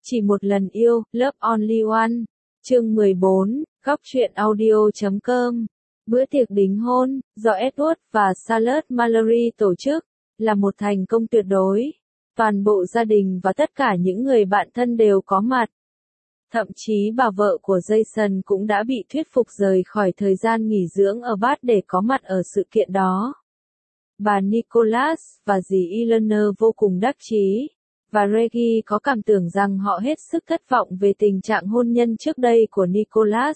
Chỉ một lần yêu, Love Only One. Chương 14, góc truyện audio.com. Bữa tiệc đính hôn, do Edward và Charlotte Mallory tổ chức, là một thành công tuyệt đối. Toàn bộ gia đình và tất cả những người bạn thân đều có mặt. Thậm chí bà vợ của Jason cũng đã bị thuyết phục rời khỏi thời gian nghỉ dưỡng ở Bath để có mặt ở sự kiện đó. Bà Nicholas và dì Eleanor vô cùng đắc chí, và Reggie có cảm tưởng rằng họ hết sức thất vọng về tình trạng hôn nhân trước đây của Nicholas.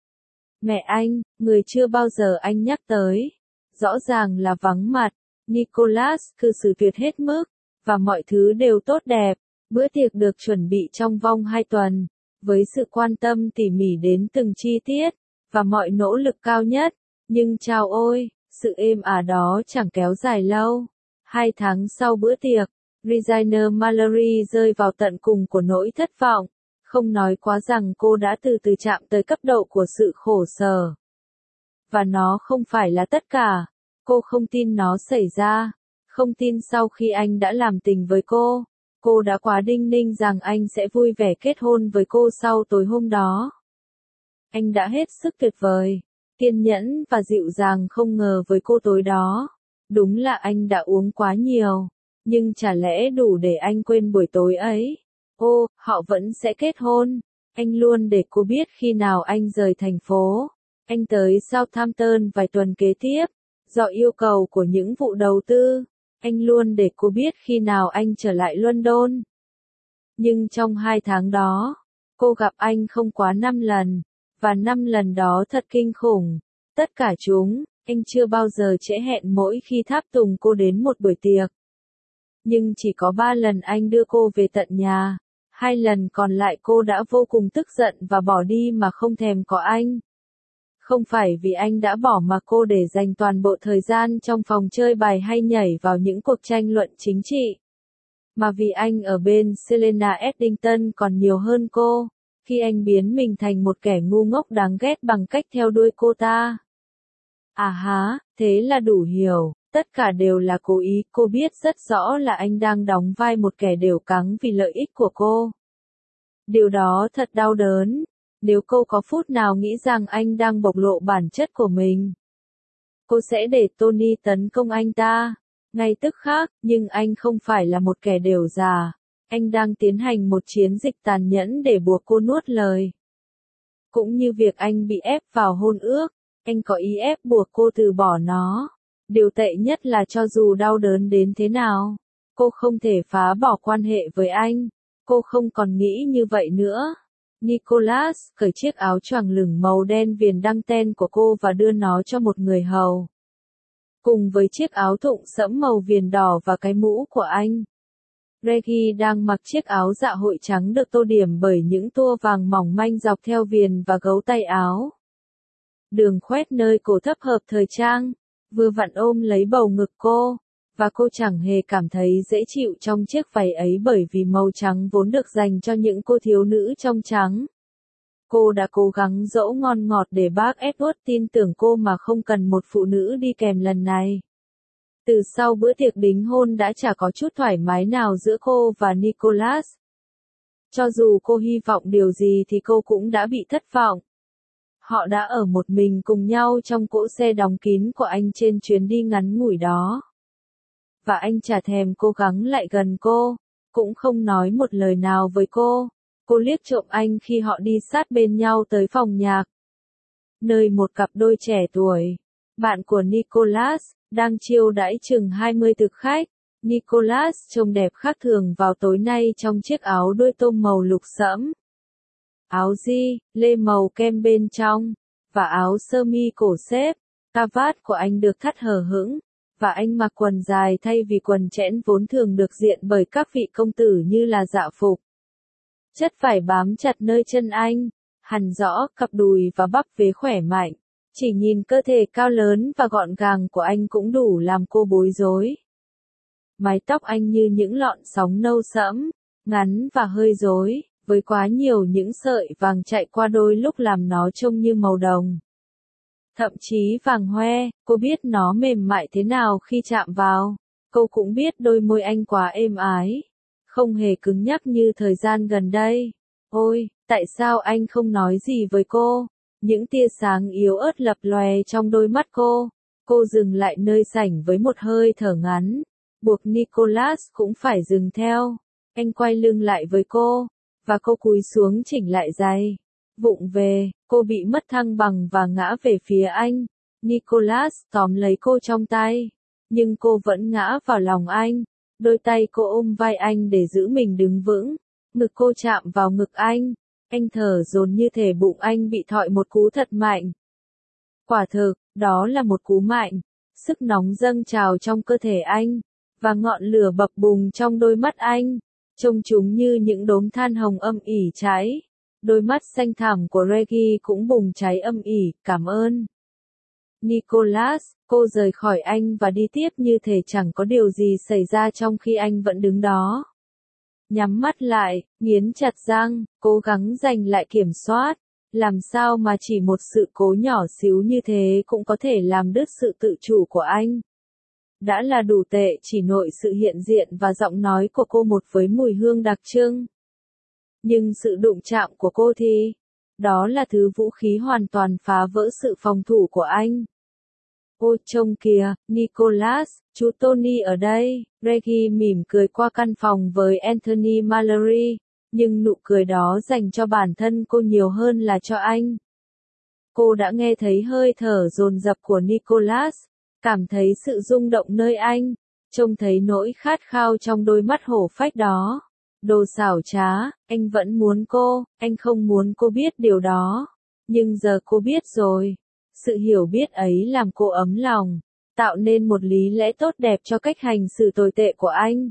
Mẹ anh, người chưa bao giờ anh nhắc tới, rõ ràng là vắng mặt. Nicholas cư xử tuyệt hết mức, và mọi thứ đều tốt đẹp. Bữa tiệc được chuẩn bị trong vòng 2 tuần, với sự quan tâm tỉ mỉ đến từng chi tiết, và mọi nỗ lực cao nhất. Nhưng chao ôi, sự êm ả đó chẳng kéo dài lâu. 2 tháng sau bữa tiệc, Regina Mallory rơi vào tận cùng của nỗi thất vọng, không nói quá rằng cô đã từ từ chạm tới cấp độ của sự khổ sở. Và nó không phải là tất cả. Cô không tin nó xảy ra. Không tin sau khi anh đã làm tình với cô đã quá đinh ninh rằng anh sẽ vui vẻ kết hôn với cô sau tối hôm đó. Anh đã hết sức tuyệt vời, kiên nhẫn và dịu dàng không ngờ với cô tối đó. Đúng là anh đã uống quá nhiều, nhưng chả lẽ đủ để anh quên buổi tối ấy. Ô, họ vẫn sẽ kết hôn. Anh luôn để cô biết khi nào anh rời thành phố. Anh tới Southampton vài tuần kế tiếp, do yêu cầu của những vụ đầu tư. Anh luôn để cô biết khi nào anh trở lại London. Nhưng trong 2 tháng đó, cô gặp anh không quá 5 lần, và 5 lần đó thật kinh khủng. Tất cả chúng, anh chưa bao giờ trễ hẹn mỗi khi tháp tùng cô đến một buổi tiệc. Nhưng chỉ có 3 lần anh đưa cô về tận nhà. 2 lần còn lại cô đã vô cùng tức giận và bỏ đi mà không thèm có anh. Không phải vì anh đã bỏ mà cô để dành toàn bộ thời gian trong phòng chơi bài hay nhảy vào những cuộc tranh luận chính trị. Mà vì anh ở bên Selena Eddington còn nhiều hơn cô, khi anh biến mình thành một kẻ ngu ngốc đáng ghét bằng cách theo đuôi cô ta. À há, thế là đủ hiểu, tất cả đều là cố ý, cô biết rất rõ là anh đang đóng vai một kẻ đều cắng vì lợi ích của cô. Điều đó thật đau đớn. Nếu cô có phút nào nghĩ rằng anh đang bộc lộ bản chất của mình, cô sẽ để Tony tấn công anh ta ngay tức khắc, nhưng anh không phải là một kẻ đều già. Anh đang tiến hành một chiến dịch tàn nhẫn để buộc cô nuốt lời. Cũng như việc anh bị ép vào hôn ước, anh có ý ép buộc cô từ bỏ nó. Điều tệ nhất là cho dù đau đớn đến thế nào, cô không thể phá bỏ quan hệ với anh. Cô không còn nghĩ như vậy nữa. Nicholas cởi chiếc áo choàng lửng màu đen viền đăng ten của cô và đưa nó cho một người hầu. Cùng với chiếc áo thụng sẫm màu viền đỏ và cái mũ của anh. Reggie đang mặc chiếc áo dạ hội trắng được tô điểm bởi những tua vàng mỏng manh dọc theo viền và gấu tay áo. Đường khoét nơi cổ thấp hợp thời trang, vừa vặn ôm lấy bầu ngực cô. Và cô chẳng hề cảm thấy dễ chịu trong chiếc váy ấy bởi vì màu trắng vốn được dành cho những cô thiếu nữ trong trắng. Cô đã cố gắng dỗ ngon ngọt để bác Edward tin tưởng cô mà không cần một phụ nữ đi kèm lần này. Từ sau bữa tiệc đính hôn đã chả có chút thoải mái nào giữa cô và Nicholas. Cho dù cô hy vọng điều gì thì cô cũng đã bị thất vọng. Họ đã ở một mình cùng nhau trong cỗ xe đóng kín của anh trên chuyến đi ngắn ngủi đó. Và anh chả thèm cố gắng lại gần cô, cũng không nói một lời nào với cô. Cô liếc trộm anh khi họ đi sát bên nhau tới phòng nhạc, nơi một cặp đôi trẻ tuổi, bạn của Nicholas, đang chiêu đãi chừng 20 thực khách. Nicholas trông đẹp khác thường vào tối nay trong chiếc áo đuôi tôm màu lục sẫm, áo lê màu kem bên trong, và áo sơ mi cổ xếp. Cà vạt của anh được thắt hở hững, và anh mặc quần dài thay vì quần chẽn vốn thường được diện bởi các vị công tử như là dạ phục. Chất vải bám chặt nơi chân anh, hằn rõ cặp đùi và bắp vế khỏe mạnh. Chỉ nhìn cơ thể cao lớn và gọn gàng của anh cũng đủ làm cô bối rối. Mái tóc anh như những lọn sóng nâu sẫm, ngắn và hơi rối, với quá nhiều những sợi vàng chạy qua đôi lúc làm nó trông như màu đồng. Thậm chí vàng hoe, cô biết nó mềm mại thế nào khi chạm vào. Cô cũng biết đôi môi anh quá êm ái. không hề cứng nhắc như thời gian gần đây. Ôi, tại sao anh không nói gì với cô? Những tia sáng yếu ớt lập lòe trong đôi mắt cô. Cô dừng lại nơi sảnh với một hơi thở ngắn, buộc Nicholas cũng phải dừng theo. Anh quay lưng lại với cô, và cô cúi xuống chỉnh lại giày. Vụng về, cô bị mất thăng bằng và ngã về phía anh. Nicholas tóm lấy cô trong tay, nhưng cô vẫn ngã vào lòng anh. Đôi tay cô ôm vai anh để giữ mình đứng vững. Ngực cô chạm vào ngực anh. Anh thở dồn như thể bụng anh bị thọi một cú thật mạnh. Quả thực, đó là một cú mạnh. Sức nóng dâng trào trong cơ thể anh, và ngọn lửa bập bùng trong đôi mắt anh. Trông chúng như những đốm than hồng âm ỉ cháy. Đôi mắt xanh thẳm của Reggie cũng bùng cháy âm ỉ, cảm ơn. Nicholas, cô rời khỏi anh và đi tiếp như thể chẳng có điều gì xảy ra trong khi anh vẫn đứng đó. Nhắm mắt lại, nghiến chặt răng, cố gắng giành lại kiểm soát. Làm sao mà chỉ một sự cố nhỏ xíu như thế cũng có thể làm đứt sự tự chủ của anh. Đã là đủ tệ chỉ nội sự hiện diện và giọng nói của cô một với mùi hương đặc trưng. Nhưng sự đụng chạm của cô thì, đó là thứ vũ khí hoàn toàn phá vỡ sự phòng thủ của anh. Ôi trông kìa, Nicholas, chú Tony ở đây. Reggie mỉm cười qua căn phòng với Anthony Mallory, nhưng nụ cười đó dành cho bản thân cô nhiều hơn là cho anh. Cô đã nghe thấy hơi thở dồn dập của Nicholas, cảm thấy sự rung động nơi anh, trông thấy nỗi khát khao trong đôi mắt hổ phách đó. Đồ xảo trá, anh vẫn muốn cô, anh không muốn cô biết điều đó. Nhưng giờ cô biết rồi. Sự hiểu biết ấy làm cô ấm lòng, tạo nên một lý lẽ tốt đẹp cho cách hành xử tồi tệ của anh.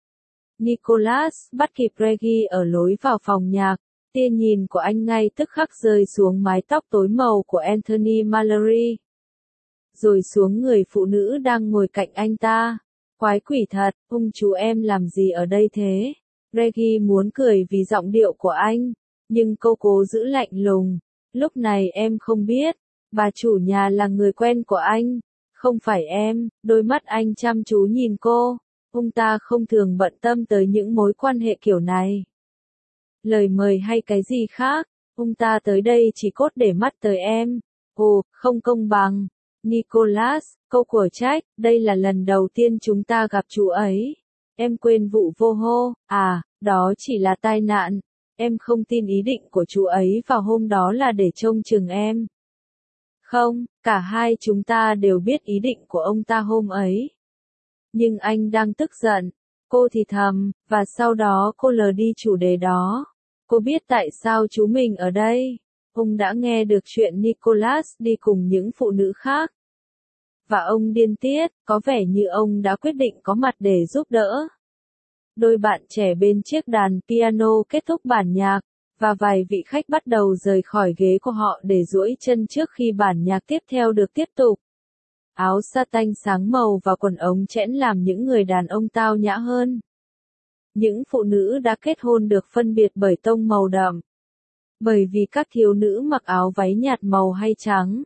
Nicholas bắt kịp Reggie ở lối vào phòng nhạc, tia nhìn của anh ngay tức khắc rơi xuống mái tóc tối màu của Anthony Mallory. Rồi xuống người phụ nữ đang ngồi cạnh anh ta. Quái quỷ thật, chú em làm gì ở đây thế? Reggie muốn cười vì giọng điệu của anh, nhưng cô cố giữ lạnh lùng. Lúc này em không biết, bà chủ nhà là người quen của anh, không phải em. Đôi mắt anh chăm chú nhìn cô, ông ta không thường bận tâm tới những mối quan hệ kiểu này. Lời mời hay cái gì khác, ông ta tới đây chỉ cốt để mắt tới em. Ồ, không công bằng. Nicholas, câu của trách, đây là lần đầu tiên chúng ta gặp chú ấy. Em quên vụ vô hô, đó chỉ là tai nạn. Em không tin ý định của chú ấy vào hôm đó là để trông chừng em. Không, cả hai chúng ta đều biết ý định của ông ta hôm ấy. Nhưng anh đang tức giận. Cô thì thầm, và sau đó cô lờ đi chủ đề đó. Cô biết tại sao chú mình ở đây. Ông đã nghe được chuyện Nicholas đi cùng những phụ nữ khác. Và ông điên tiết, có vẻ như ông đã quyết định có mặt để giúp đỡ. Đôi bạn trẻ bên chiếc đàn piano kết thúc bản nhạc, và vài vị khách bắt đầu rời khỏi ghế của họ để duỗi chân trước khi bản nhạc tiếp theo được tiếp tục. Áo sa tanh sáng màu và quần ống chẽn làm những người đàn ông tao nhã hơn. Những phụ nữ đã kết hôn được phân biệt bởi tông màu đậm. Bởi vì các thiếu nữ mặc áo váy nhạt màu hay trắng.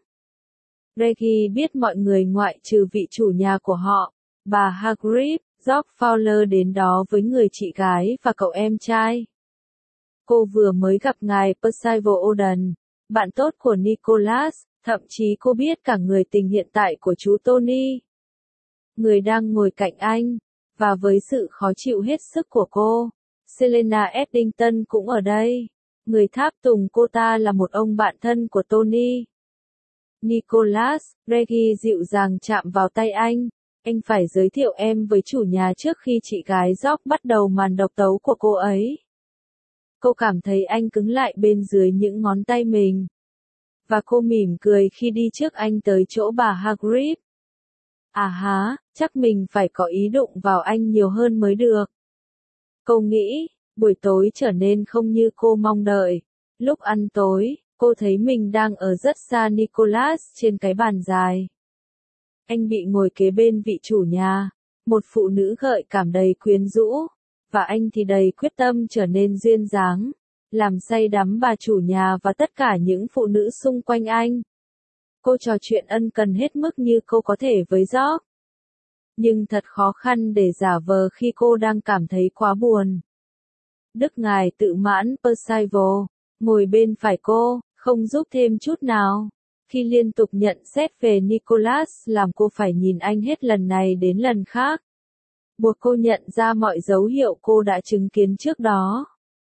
Reggie biết mọi người ngoại trừ vị chủ nhà của họ, bà Hagrid, George Fowler đến đó với người chị gái và cậu em trai. Cô vừa mới gặp ngài Percival Oden, bạn tốt của Nicholas, thậm chí cô biết cả người tình hiện tại của chú Tony. Người đang ngồi cạnh anh, và với sự khó chịu hết sức của cô, Selena Eddington cũng ở đây. Người tháp tùng cô ta là một ông bạn thân của Tony. Nicholas, Reggie dịu dàng chạm vào tay anh. Anh phải giới thiệu em với chủ nhà trước khi chị gái George bắt đầu màn độc tấu của cô ấy. Cô cảm thấy anh cứng lại bên dưới những ngón tay mình. Và cô mỉm cười khi đi trước anh tới chỗ bà Hagrid. Chắc mình phải có ý đụng vào anh nhiều hơn mới được. Cô nghĩ, buổi tối trở nên không như cô mong đợi. Lúc ăn tối, cô thấy mình đang ở rất xa Nicholas trên cái bàn dài. Anh bị ngồi kế bên vị chủ nhà, một phụ nữ gợi cảm đầy quyến rũ, và anh thì đầy quyết tâm trở nên duyên dáng, làm say đắm bà chủ nhà và tất cả những phụ nữ xung quanh anh. Cô trò chuyện ân cần hết mức như cô có thể với George. Nhưng thật khó khăn để giả vờ khi cô đang cảm thấy quá buồn. Đức ngài tự mãn Percival, ngồi bên phải cô, không giúp thêm chút nào. Khi liên tục nhận xét về Nicholas làm cô phải nhìn anh hết lần này đến lần khác. Buộc cô nhận ra mọi dấu hiệu cô đã chứng kiến trước đó.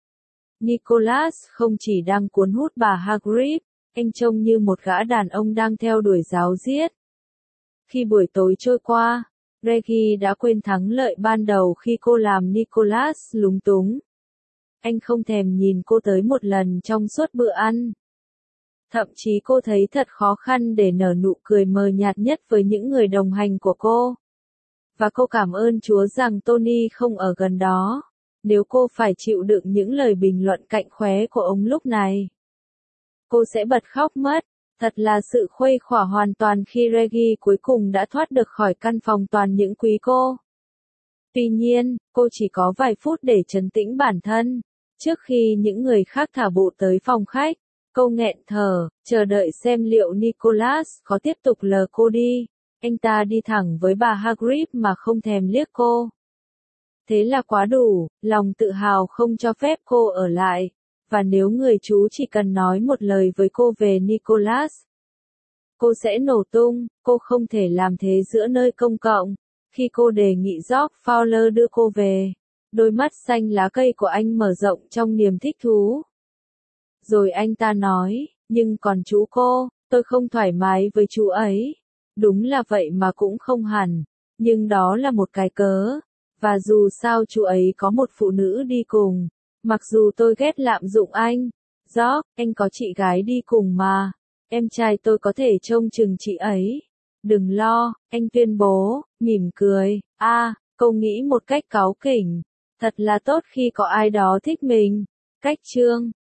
Nicholas không chỉ đang cuốn hút bà Hagrid, anh trông như một gã đàn ông đang theo đuổi giáo giết. Khi buổi tối trôi qua, Reggie đã quên thắng lợi ban đầu khi cô làm Nicholas lúng túng. Anh không thèm nhìn cô tới một lần trong suốt bữa ăn. Thậm chí cô thấy thật khó khăn để nở nụ cười mờ nhạt nhất với những người đồng hành của cô. Và cô cảm ơn Chúa rằng Tony không ở gần đó, nếu cô phải chịu đựng những lời bình luận cạnh khóe của ông lúc này. Cô sẽ bật khóc mất. Thật là sự khuây khỏa hoàn toàn khi Reggie cuối cùng đã thoát được khỏi căn phòng toàn những quý cô. Tuy nhiên, cô chỉ có vài phút để trấn tĩnh bản thân. Trước khi những người khác thả bộ tới phòng khách, cô nghẹn thở, chờ đợi xem liệu Nicholas có tiếp tục lờ cô đi. Anh ta đi thẳng với bà Hagrid mà không thèm liếc cô. Thế là quá đủ, lòng tự hào không cho phép cô ở lại. Và nếu người chú chỉ cần nói một lời với cô về Nicholas, cô sẽ nổ tung. Cô không thể làm thế giữa nơi công cộng. Khi cô đề nghị George Fowler đưa cô về, đôi mắt xanh lá cây của anh mở rộng trong niềm thích thú. Rồi anh ta nói, nhưng còn chú cô, tôi không thoải mái với chú ấy. Đúng là vậy mà cũng không hẳn, nhưng đó là một cái cớ. Và dù sao chú ấy có một phụ nữ đi cùng. Mặc dù tôi ghét lạm dụng anh. George, anh có chị gái đi cùng mà. Em trai tôi có thể trông chừng chị ấy. Đừng lo, anh tuyên bố, mỉm cười. Cô nghĩ một cách cáu kỉnh. Thật là tốt khi có ai đó thích mình. Cách chương